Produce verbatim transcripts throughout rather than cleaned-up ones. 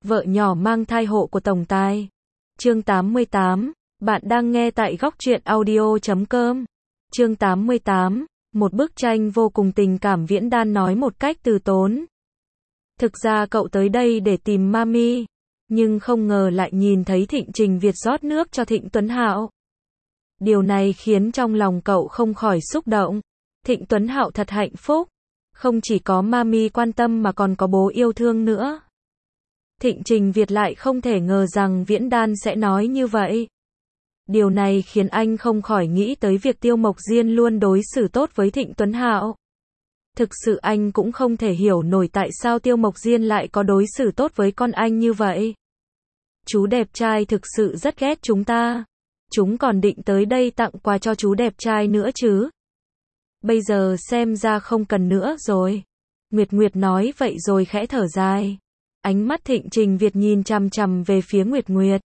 Vợ nhỏ mang thai hộ của tổng tài. Chương tám mươi tám, bạn đang nghe tại góc truyện audio chấm com. Chương tám mươi tám, một bức tranh vô cùng tình cảm. Viễn Đan nói một cách từ tốn. Thực ra cậu tới đây để tìm Mami, nhưng không ngờ lại nhìn thấy Thịnh Trình Việt rót nước cho Thịnh Tuấn Hạo. Điều này khiến trong lòng cậu không khỏi xúc động. Thịnh Tuấn Hạo thật hạnh phúc, không chỉ có Mami quan tâm mà còn có bố yêu thương nữa. Thịnh Trình Việt lại không thể ngờ rằng Viễn Đan sẽ nói như vậy. Điều này khiến anh không khỏi nghĩ tới việc Tiêu Mộc Diên luôn đối xử tốt với Thịnh Tuấn Hạo. Thực sự anh cũng không thể hiểu nổi tại sao Tiêu Mộc Diên lại có đối xử tốt với con anh như vậy. Chú đẹp trai thực sự rất ghét chúng ta. Chúng còn định tới đây tặng quà cho chú đẹp trai nữa chứ. Bây giờ xem ra không cần nữa rồi. Nguyệt Nguyệt nói vậy rồi khẽ thở dài. Ánh mắt Thịnh Trình Việt nhìn chằm chằm về phía Nguyệt Nguyệt.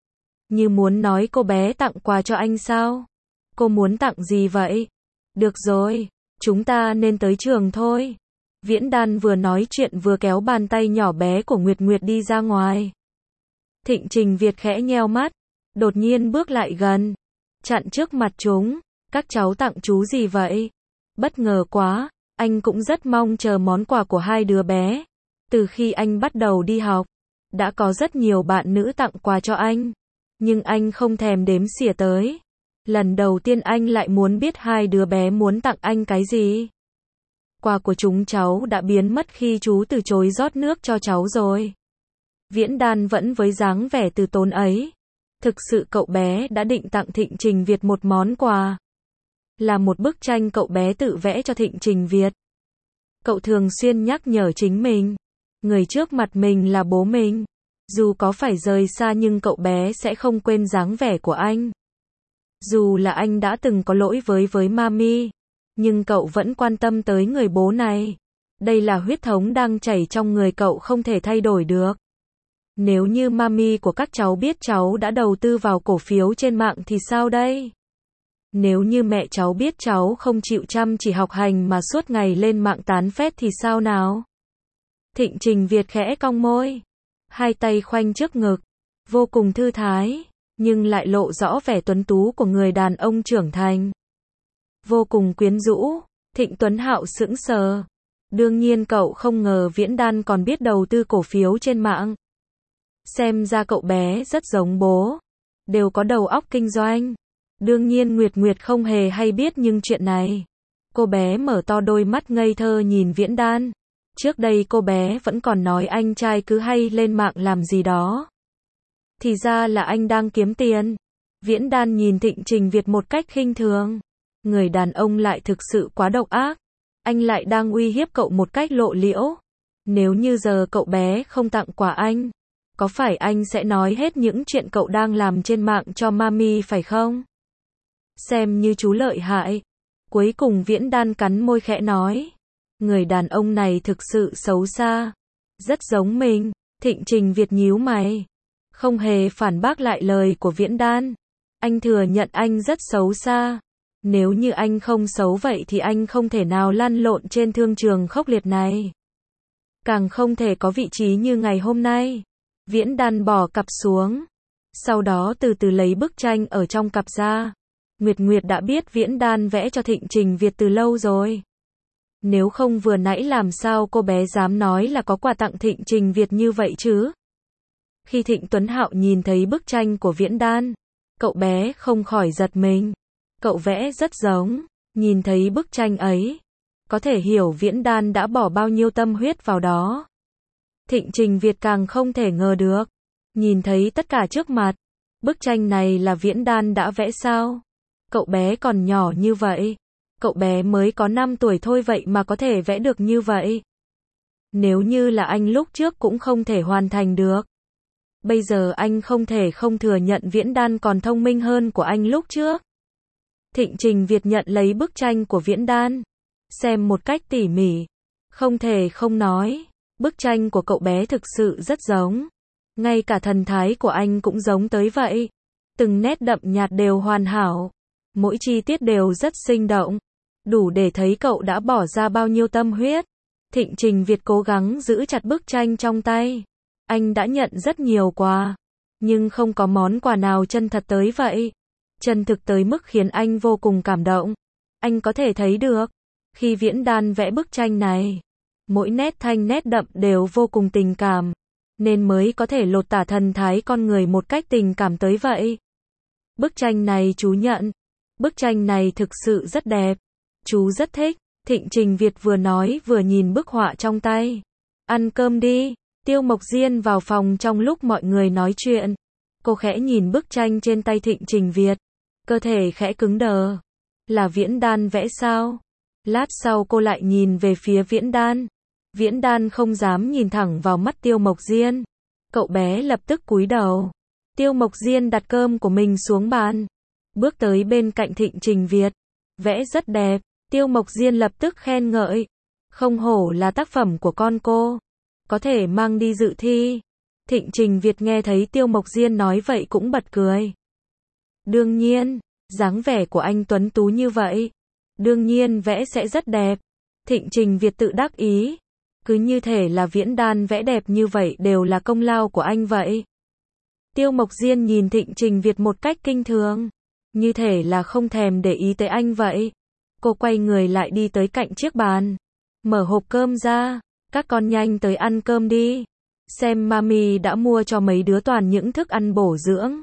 Như muốn nói cô bé tặng quà cho anh sao? Cô muốn tặng gì vậy? Được rồi, chúng ta nên tới trường thôi. Viễn Đan vừa nói chuyện vừa kéo bàn tay nhỏ bé của Nguyệt Nguyệt đi ra ngoài. Thịnh Trình Việt khẽ nheo mắt, đột nhiên bước lại gần, chặn trước mặt chúng. Các cháu tặng chú gì vậy? Bất ngờ quá, anh cũng rất mong chờ món quà của hai đứa bé. Từ khi anh bắt đầu đi học, đã có rất nhiều bạn nữ tặng quà cho anh, nhưng anh không thèm đếm xỉa tới. Lần đầu tiên anh lại muốn biết hai đứa bé muốn tặng anh cái gì. Quà của chúng cháu đã biến mất khi chú từ chối rót nước cho cháu rồi. Viễn Đan vẫn với dáng vẻ từ tốn ấy. Thực sự cậu bé đã định tặng Thịnh Trình Việt một món quà. Là một bức tranh cậu bé tự vẽ cho Thịnh Trình Việt. Cậu thường xuyên nhắc nhở chính mình. Người trước mặt mình là bố mình. Dù có phải rời xa nhưng cậu bé sẽ không quên dáng vẻ của anh. Dù là anh đã từng có lỗi với với Mami, nhưng cậu vẫn quan tâm tới người bố này. Đây là huyết thống đang chảy trong người cậu, không thể thay đổi được. Nếu như Mami của các cháu biết cháu đã đầu tư vào cổ phiếu trên mạng thì sao đây? Nếu như mẹ cháu biết cháu không chịu chăm chỉ học hành mà suốt ngày lên mạng tán phét thì sao nào? Thịnh Trình Việt khẽ cong môi, hai tay khoanh trước ngực, vô cùng thư thái, nhưng lại lộ rõ vẻ tuấn tú của người đàn ông trưởng thành. Vô cùng quyến rũ. Thịnh Tuấn Hạo sững sờ. Đương nhiên cậu không ngờ Viễn Đan còn biết đầu tư cổ phiếu trên mạng. Xem ra cậu bé rất giống bố, đều có đầu óc kinh doanh. Đương nhiên Nguyệt Nguyệt không hề hay biết nhưng chuyện này. Cô bé mở to đôi mắt ngây thơ nhìn Viễn Đan. Trước đây cô bé vẫn còn nói anh trai cứ hay lên mạng làm gì đó. Thì ra là anh đang kiếm tiền. Viễn Đan nhìn Thịnh Trình Việt một cách khinh thường. Người đàn ông lại thực sự quá độc ác. Anh lại đang uy hiếp cậu một cách lộ liễu. Nếu như giờ cậu bé không tặng quà anh, có phải anh sẽ nói hết những chuyện cậu đang làm trên mạng cho Mami phải không? Xem như chú lợi hại. Cuối cùng Viễn Đan cắn môi khẽ nói. Người đàn ông này thực sự xấu xa. Rất giống mình. Thịnh Trình Việt nhíu mày, không hề phản bác lại lời của Viễn Đan. Anh thừa nhận anh rất xấu xa. Nếu như anh không xấu vậy thì anh không thể nào lăn lộn trên thương trường khốc liệt này. Càng không thể có vị trí như ngày hôm nay. Viễn Đan bỏ cặp xuống, sau đó từ từ lấy bức tranh ở trong cặp ra. Nguyệt Nguyệt đã biết Viễn Đan vẽ cho Thịnh Trình Việt từ lâu rồi. Nếu không vừa nãy làm sao cô bé dám nói là có quà tặng Thịnh Trình Việt như vậy chứ? Khi Thịnh Tuấn Hạo nhìn thấy bức tranh của Viễn Đan, cậu bé không khỏi giật mình. Cậu vẽ rất giống. Nhìn thấy bức tranh ấy, có thể hiểu Viễn Đan đã bỏ bao nhiêu tâm huyết vào đó. Thịnh Trình Việt càng không thể ngờ được. Nhìn thấy tất cả trước mặt. Bức tranh này là Viễn Đan đã vẽ sao? Cậu bé còn nhỏ như vậy. Cậu bé mới có năm tuổi thôi vậy mà có thể vẽ được như vậy. Nếu như là anh lúc trước cũng không thể hoàn thành được. Bây giờ anh không thể không thừa nhận Viễn Đan còn thông minh hơn của anh lúc trước. Thịnh Trình Việt nhận lấy bức tranh của Viễn Đan, xem một cách tỉ mỉ. Không thể không nói, bức tranh của cậu bé thực sự rất giống. Ngay cả thần thái của anh cũng giống tới vậy. Từng nét đậm nhạt đều hoàn hảo. Mỗi chi tiết đều rất sinh động. Đủ để thấy cậu đã bỏ ra bao nhiêu tâm huyết. Thịnh Trình Việt cố gắng giữ chặt bức tranh trong tay. Anh đã nhận rất nhiều quà, nhưng không có món quà nào chân thật tới vậy. Chân thực tới mức khiến anh vô cùng cảm động. Anh có thể thấy được, khi Viễn Đan vẽ bức tranh này, mỗi nét thanh nét đậm đều vô cùng tình cảm, nên mới có thể lột tả thần thái con người một cách tình cảm tới vậy. Bức tranh này chú nhận. Bức tranh này thực sự rất đẹp. Chú rất thích. Thịnh Trình Việt vừa nói vừa nhìn bức họa trong tay. Ăn cơm đi. Tiêu Mộc Diên vào phòng trong lúc mọi người nói chuyện. Cô khẽ nhìn bức tranh trên tay Thịnh Trình Việt. Cơ thể khẽ cứng đờ. Là Viễn Đan vẽ sao? Lát sau cô lại nhìn về phía Viễn Đan. Viễn Đan không dám nhìn thẳng vào mắt Tiêu Mộc Diên. Cậu bé lập tức cúi đầu. Tiêu Mộc Diên đặt cơm của mình xuống bàn. Bước tới bên cạnh Thịnh Trình Việt. Vẽ rất đẹp. Tiêu Mộc Diên lập tức khen ngợi. Không hổ là tác phẩm của con cô. Có thể mang đi dự thi. Thịnh Trình Việt nghe thấy Tiêu Mộc Diên nói vậy cũng bật cười. Đương nhiên, dáng vẻ của anh tuấn tú như vậy. Đương nhiên vẽ sẽ rất đẹp. Thịnh Trình Việt tự đắc ý. Cứ như thể là Viễn Đan vẽ đẹp như vậy đều là công lao của anh vậy. Tiêu Mộc Diên nhìn Thịnh Trình Việt một cách kinh thường. Như thể là không thèm để ý tới anh vậy. Cô quay người lại đi tới cạnh chiếc bàn. Mở hộp cơm ra. Các con nhanh tới ăn cơm đi. Xem mami đã mua cho mấy đứa toàn những thức ăn bổ dưỡng.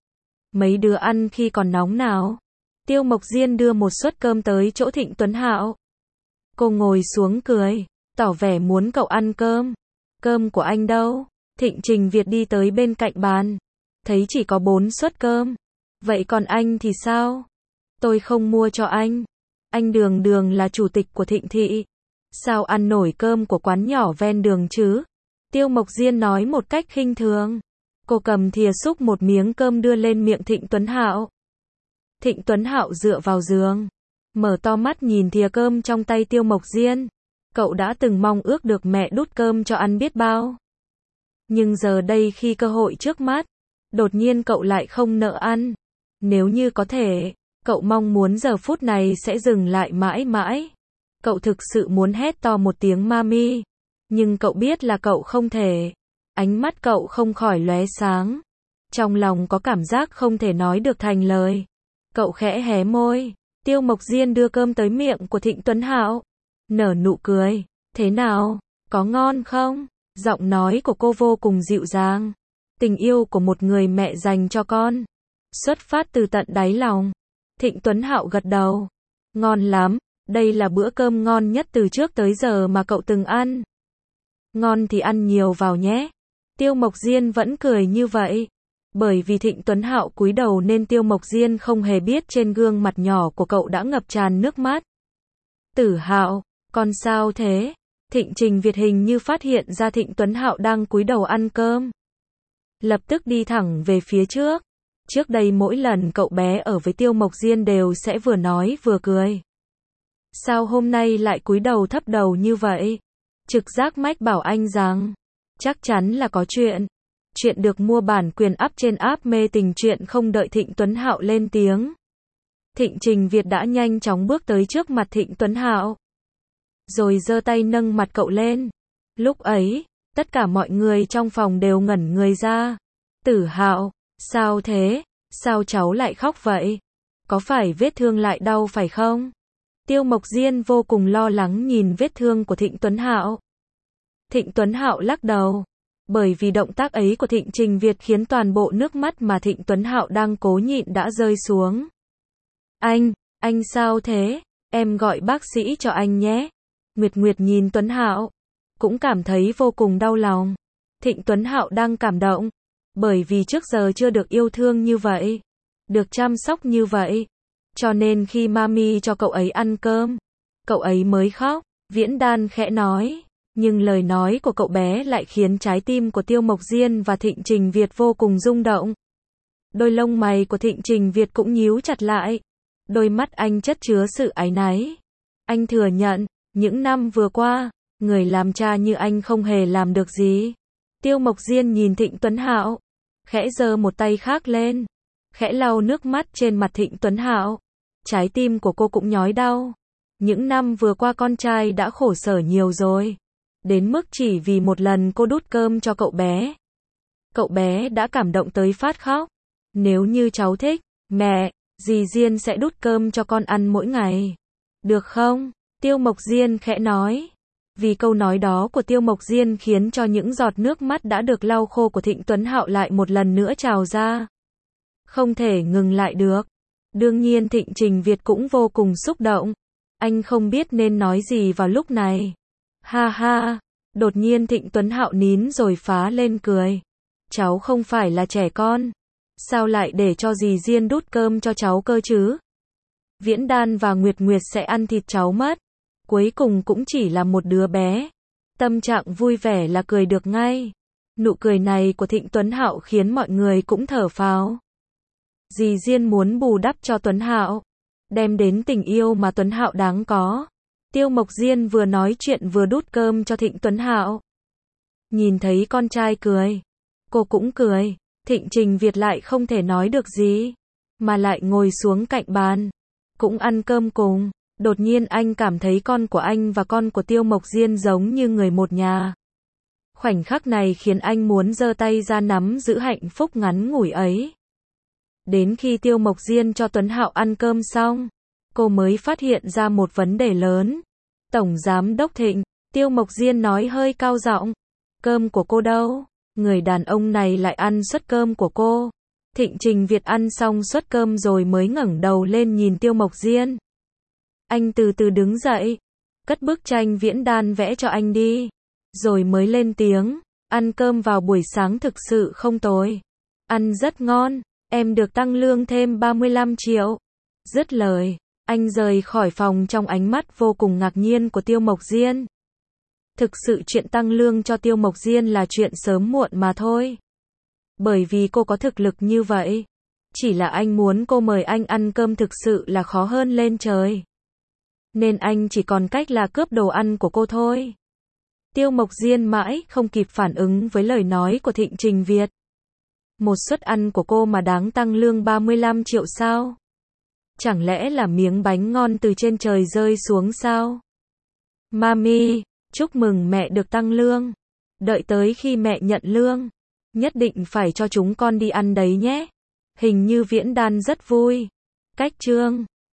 Mấy đứa ăn khi còn nóng nào. Tiêu Mộc Diên đưa một suất cơm tới chỗ Thịnh Tuấn Hạo. Cô ngồi xuống cười. Tỏ vẻ muốn cậu ăn cơm. Cơm của anh đâu? Thịnh Trình Việt đi tới bên cạnh bàn. Thấy chỉ có bốn suất cơm. Vậy còn anh thì sao? Tôi không mua cho anh. Anh đường đường là chủ tịch của Thịnh thị. Sao ăn nổi cơm của quán nhỏ ven đường chứ? Tiêu Mộc Diên nói một cách khinh thường. Cô cầm thìa xúc một miếng cơm đưa lên miệng Thịnh Tuấn Hạo. Thịnh Tuấn Hạo dựa vào giường. Mở to mắt nhìn thìa cơm trong tay Tiêu Mộc Diên. Cậu đã từng mong ước được mẹ đút cơm cho ăn biết bao. Nhưng giờ đây khi cơ hội trước mắt, đột nhiên cậu lại không nỡ ăn. Nếu như có thể, cậu mong muốn giờ phút này sẽ dừng lại mãi mãi. Cậu thực sự muốn hét to một tiếng mami. Nhưng cậu biết là cậu không thể. Ánh mắt cậu không khỏi lóe sáng. Trong lòng có cảm giác không thể nói được thành lời. Cậu khẽ hé môi. Tiêu Mộc Diên đưa cơm tới miệng của Thịnh Tuấn Hạo. Nở nụ cười. Thế nào? Có ngon không? Giọng nói của cô vô cùng dịu dàng. Tình yêu của một người mẹ dành cho con. Xuất phát từ tận đáy lòng. Thịnh Tuấn Hạo gật đầu. Ngon lắm. Đây là bữa cơm ngon nhất từ trước tới giờ mà cậu từng ăn. Ngon thì ăn nhiều vào nhé. Tiêu Mộc Diên vẫn cười như vậy. Bởi vì Thịnh Tuấn Hạo cúi đầu nên Tiêu Mộc Diên không hề biết trên gương mặt nhỏ của cậu đã ngập tràn nước mắt. Tử Hạo, con sao thế? Thịnh Trình Việt hình như phát hiện ra Thịnh Tuấn Hạo đang cúi đầu ăn cơm. Lập tức đi thẳng về phía trước. Trước đây mỗi lần cậu bé ở với Tiêu Mộc Diên đều sẽ vừa nói vừa cười. Sao hôm nay lại cúi đầu thấp đầu như vậy? Trực giác mách bảo anh rằng, chắc chắn là có chuyện. Chuyện được mua bản quyền up trên app mê tình truyện. Không đợi Thịnh Tuấn Hạo lên tiếng, Thịnh Trình Việt đã nhanh chóng bước tới trước mặt Thịnh Tuấn Hạo. Rồi giơ tay nâng mặt cậu lên. Lúc ấy, tất cả mọi người trong phòng đều ngẩn người ra. Tử Hạo, sao thế? Sao cháu lại khóc vậy? Có phải vết thương lại đau phải không? Tiêu Mộc Diên vô cùng lo lắng nhìn vết thương của Thịnh Tuấn Hạo. Thịnh Tuấn Hạo lắc đầu. Bởi vì động tác ấy của Thịnh Trình Việt khiến toàn bộ nước mắt mà Thịnh Tuấn Hạo đang cố nhịn đã rơi xuống. Anh, anh sao thế? Em gọi bác sĩ cho anh nhé. Nguyệt Nguyệt nhìn Tuấn Hạo, cũng cảm thấy vô cùng đau lòng. Thịnh Tuấn Hạo đang cảm động, bởi vì trước giờ chưa được yêu thương như vậy, được chăm sóc như vậy. Cho nên khi mami cho cậu ấy ăn cơm, cậu ấy mới khóc. Viễn Đan khẽ nói, nhưng lời nói của cậu bé lại khiến trái tim của Tiêu Mộc Diên và Thịnh Trình Việt vô cùng rung động. Đôi lông mày của Thịnh Trình Việt cũng nhíu chặt lại. Đôi mắt anh chất chứa sự áy náy. Anh thừa nhận, những năm vừa qua, người làm cha như anh không hề làm được gì. Tiêu Mộc Diên nhìn Thịnh Tuấn Hạo, khẽ giơ một tay khác lên, khẽ lau nước mắt trên mặt Thịnh Tuấn Hạo. Trái tim của cô cũng nhói đau. Những năm vừa qua con trai đã khổ sở nhiều rồi. Đến mức chỉ vì một lần cô đút cơm cho cậu bé, Cậu bé đã cảm động tới phát khóc. Nếu như cháu thích, mẹ, dì Diên sẽ đút cơm cho con ăn mỗi ngày. Được không? Tiêu Mộc Diên khẽ nói. Vì câu nói đó của Tiêu Mộc Diên khiến cho những giọt nước mắt đã được lau khô của Thịnh Tuấn Hạo lại một lần nữa trào ra. Không thể ngừng lại được. Đương nhiên Thịnh Trình Việt cũng vô cùng xúc động. Anh không biết nên nói gì vào lúc này. Ha ha, đột nhiên Thịnh Tuấn Hạo nín rồi phá lên cười. Cháu không phải là trẻ con. Sao lại để cho dì Diên đút cơm cho cháu cơ chứ? Viễn Đan và Nguyệt Nguyệt sẽ ăn thịt cháu mất. Cuối cùng cũng chỉ là một đứa bé. Tâm trạng vui vẻ là cười được ngay. Nụ cười này của Thịnh Tuấn Hạo khiến mọi người cũng thở phào. Dì Diên muốn bù đắp cho Tuấn Hạo, đem đến tình yêu mà Tuấn Hạo đáng có. Tiêu Mộc Diên vừa nói chuyện vừa đút cơm cho Thịnh Tuấn Hạo. Nhìn thấy con trai cười, cô cũng cười. Thịnh Trình Việt lại không thể nói được gì, mà lại ngồi xuống cạnh bàn, cũng ăn cơm cùng. Đột nhiên anh cảm thấy con của anh và con của Tiêu Mộc Diên giống như người một nhà. Khoảnh khắc này khiến anh muốn giơ tay ra nắm giữ hạnh phúc ngắn ngủi ấy. Đến khi Tiêu Mộc Diên cho Tuấn Hạo ăn cơm xong, cô mới phát hiện ra một vấn đề lớn. Tổng Giám đốc Thịnh, Tiêu Mộc Diên nói hơi cao giọng. Cơm của cô đâu? Người đàn ông này lại ăn suất cơm của cô. Thịnh Trình Việt ăn xong suất cơm rồi mới ngẩng đầu lên nhìn Tiêu Mộc Diên. Anh từ từ đứng dậy, cất bức tranh Viễn Đan vẽ cho anh đi, rồi mới lên tiếng, ăn cơm vào buổi sáng thực sự không tồi. Ăn rất ngon, em được tăng lương thêm ba mươi lăm triệu. Dứt lời, anh rời khỏi phòng trong ánh mắt vô cùng ngạc nhiên của Tiêu Mộc Diên. Thực sự chuyện tăng lương cho Tiêu Mộc Diên là chuyện sớm muộn mà thôi. Bởi vì cô có thực lực như vậy. Chỉ là anh muốn cô mời anh ăn cơm thực sự là khó hơn lên trời. Nên anh chỉ còn cách là cướp đồ ăn của cô thôi. Tiêu Mộc Diên mãi không kịp phản ứng với lời nói của Thịnh Trình Việt. Một suất ăn của cô mà đáng tăng lương ba mươi lăm triệu sao? Chẳng lẽ là miếng bánh ngon từ trên trời rơi xuống sao? Mami, chúc mừng mẹ được tăng lương. Đợi tới khi mẹ nhận lương, nhất định phải cho chúng con đi ăn đấy nhé. Hình như Viễn Đan rất vui. Cách chương